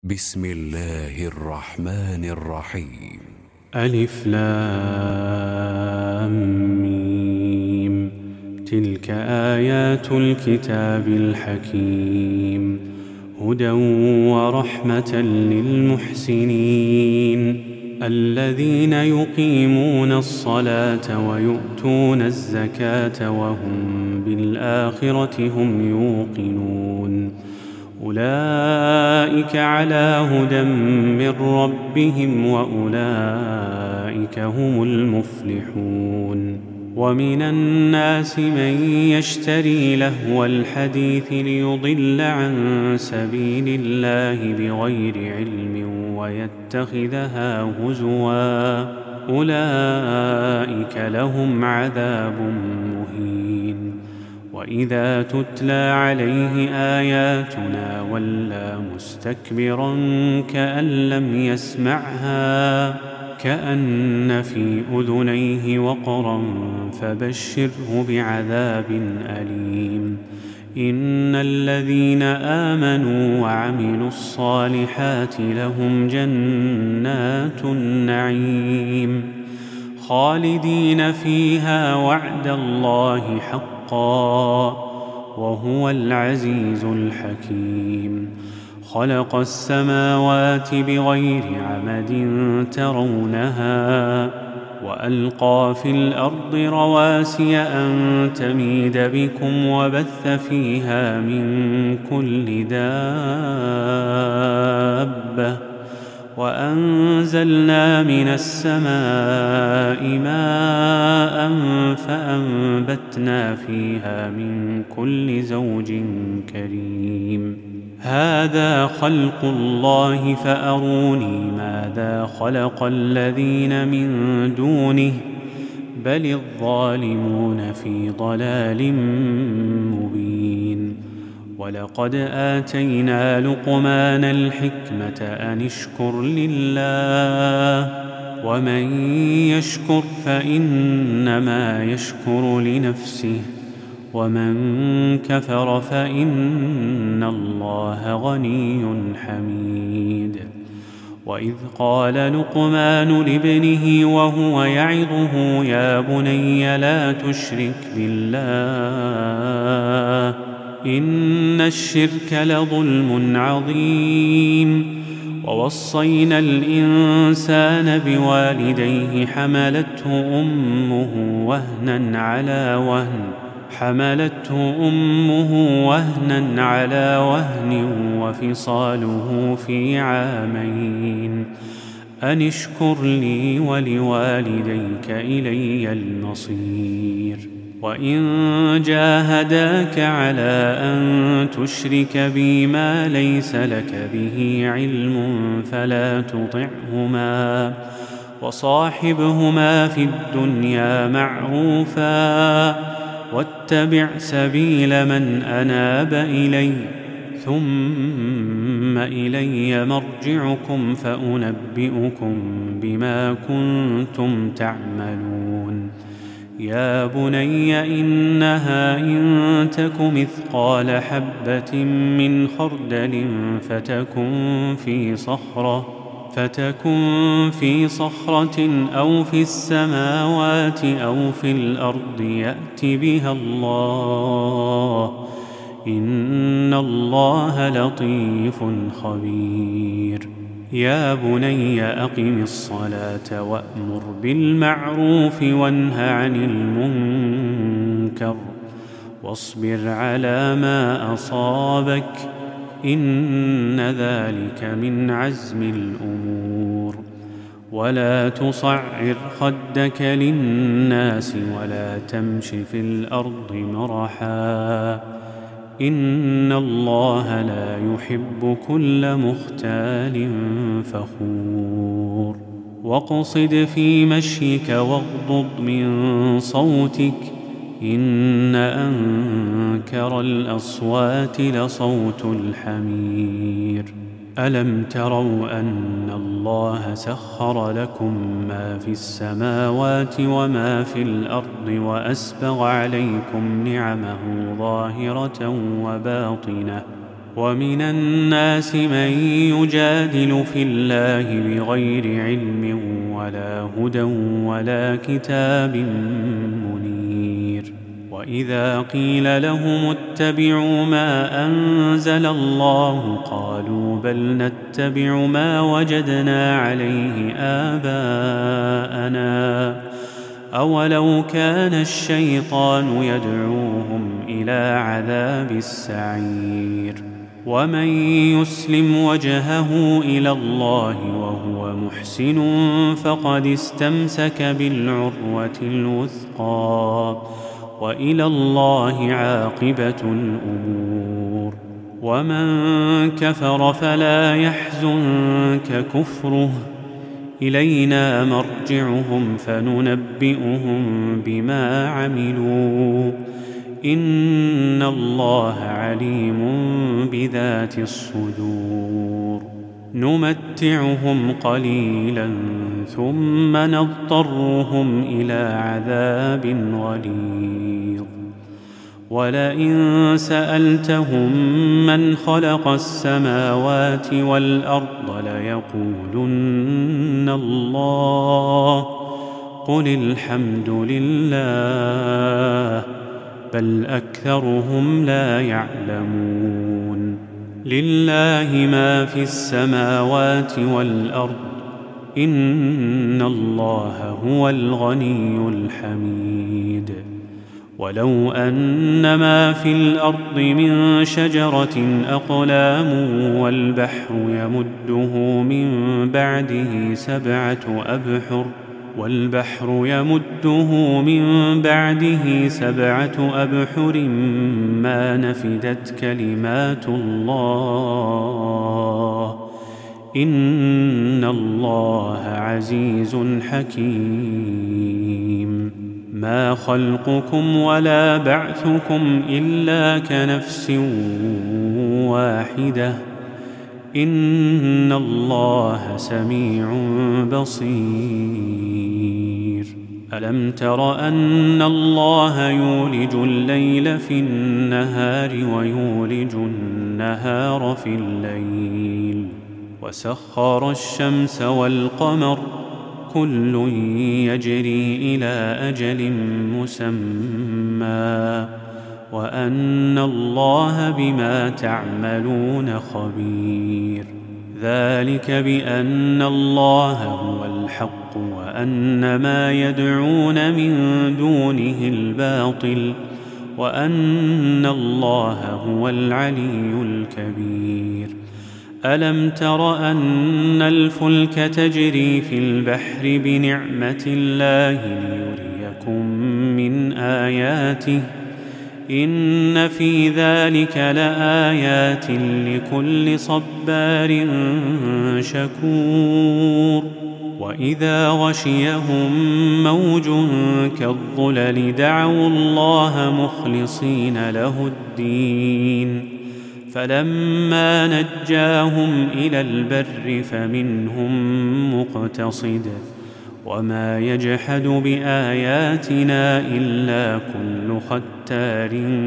بسم الله الرحمن الرحيم. ألف لام ميم. تلك آيات الكتاب الحكيم، هدى ورحمة للمحسنين الذين يقيمون الصلاة ويؤتون الزكاة وهم بالآخرة هم يوقنون. أولئك على هدى من ربهم وأولئك هم المفلحون. ومن الناس من يشتري لهو الحديث ليضل عن سبيل الله بغير علم ويتخذها هزوا، أولئك لهم عذاب مهين. وإذا تتلى عليه آياتنا ولى مستكبرا كأن لم يسمعها، كأن في أذنيه وقرا، فبشره بعذاب أليم. إن الذين آمنوا وعملوا الصالحات لهم جنات النعيم خالدين فيها وعد الله حقا، وهو العزيز الحكيم. خلق السماوات بغير عمد ترونها، وألقى في الأرض رواسي أن تميد بكم وبث فيها من كل دابة، وأنزلنا من السماء ماء فأنبتنا فيها من كل زوج كريم. هذا خلق الله فأروني ماذا خلق الذين من دونه، بل الظالمون في ضلال مبين. ولقد آتينا لقمان الحكمة أن اشكر لله، ومن يشكر فإنما يشكر لنفسه، ومن كفر فإن الله غني حميد. وإذ قال لقمان لابنه وهو يعظه يا بني لا تشرك بالله إن الشرك لظلم عظيم. ووصينا الإنسان بوالديه حملته أمه وهنا على وهن وفصاله في عامين أن اشكر لي ولوالديك إلي المصير. وإن جاهداك على أن تشرك بي ما ليس لك به علم فلا تطعهما، وصاحبهما في الدنيا معروفا، واتبع سبيل من أناب إلي، ثم إلي مرجعكم فأنبئكم بما كنتم تعملون. يا بني إنها إن تك مثقال حبة من خردل فتكن في صخرة أو في السماوات أو في الأرض يأت بها الله، إن الله لطيف خبير. يا بني أقم الصلاة وأمر بالمعروف وانه عن المنكر واصبر على ما أصابك، إن ذلك من عزم الأمور. ولا تصعر خدك للناس ولا تمش في الأرض مرحا، إن الله لا يحب كل مختال فخور. واقصد في مشيك واغضض من صوتك، إن أنكر الأصوات لصوت الحمير. ألم تروا أن الله سخر لكم ما في السماوات وما في الأرض وأسبغ عليكم نعمه ظاهرة وباطنة، ومن الناس من يجادل في الله بغير علم ولا هدى ولا كتاب منير. وإذا قيل لهم اتبعوا ما أنزل الله قالوا بل نتبع ما وجدنا عليه آباءنا أولو كان الشيطان يدعوهم إلى عذاب السعير. ومن يسلم وجهه إلى الله وهو محسن فقد استمسك بالعروة الوثقى وإلى الله عاقبة الأمور. ومن كفر فلا يحزنك كفره إلينا مرجعهم فننبئهم بما عملوا إن الله عليم بذات الصدور. نمتعهم قليلا ثم نضطرهم إلى عذاب غليظ. ولئن سألتهم من خلق السماوات والأرض ليقولن الله قل الحمد لله بل أكثرهم لا يعلمون. لله ما في السماوات والأرض إن الله هو الغني الحميد. ولو أن ما في الأرض من شجرة أقلام والبحر يمده من بعده سبعة أبحر ما نفدت كلمات الله إن الله عزيز حكيم. ما خلقكم ولا بعثكم إلا كنفس واحدة إن الله سميع بصير. ألم تر أن الله يولج الليل في النهار ويولج النهار في الليل وسخر الشمس والقمر كل يجري إلى أجل مسمى وأن الله بما تعملون خبير. ذلك بأن الله هو الحق وأن ما يدعون من دونه الباطل وأن الله هو العلي الكبير. ألم تر أن الفلك تجري في البحر بنعمة الله ليريكم من آياته إن في ذلك لآيات لكل صبار شكور. وإذا غشيهم موج كالظلل دعوا الله مخلصين له الدين فلما نجاهم إلى البر فمنهم مقتصد وما يجحد بآياتنا إلا كل ختار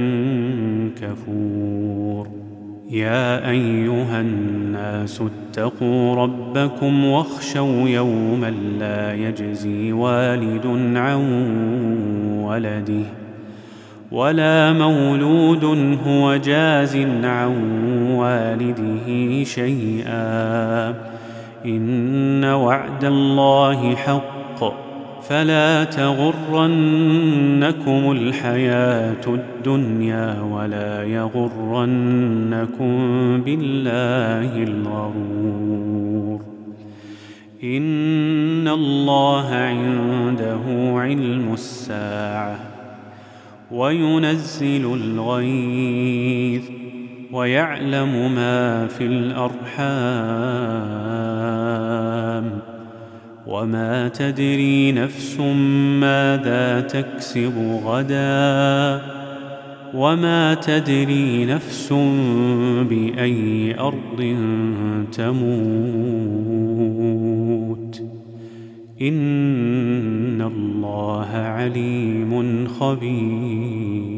كفور. يا أيها الناس اتقوا ربكم واخشوا يوما لا يجزي والد عن ولده ولا مولود هو جاز عن والده شيئا إن وعد الله حق فلا تغرنكم الحياة الدنيا ولا يغرنكم بالله الغرور. إن الله عنده علم الساعة وينزل الغيث ويعلم ما في الأرحام وما تدري نفس ماذا تكسب غدا وما تدري نفس بأي أرض تموت إن الله عليم خبير.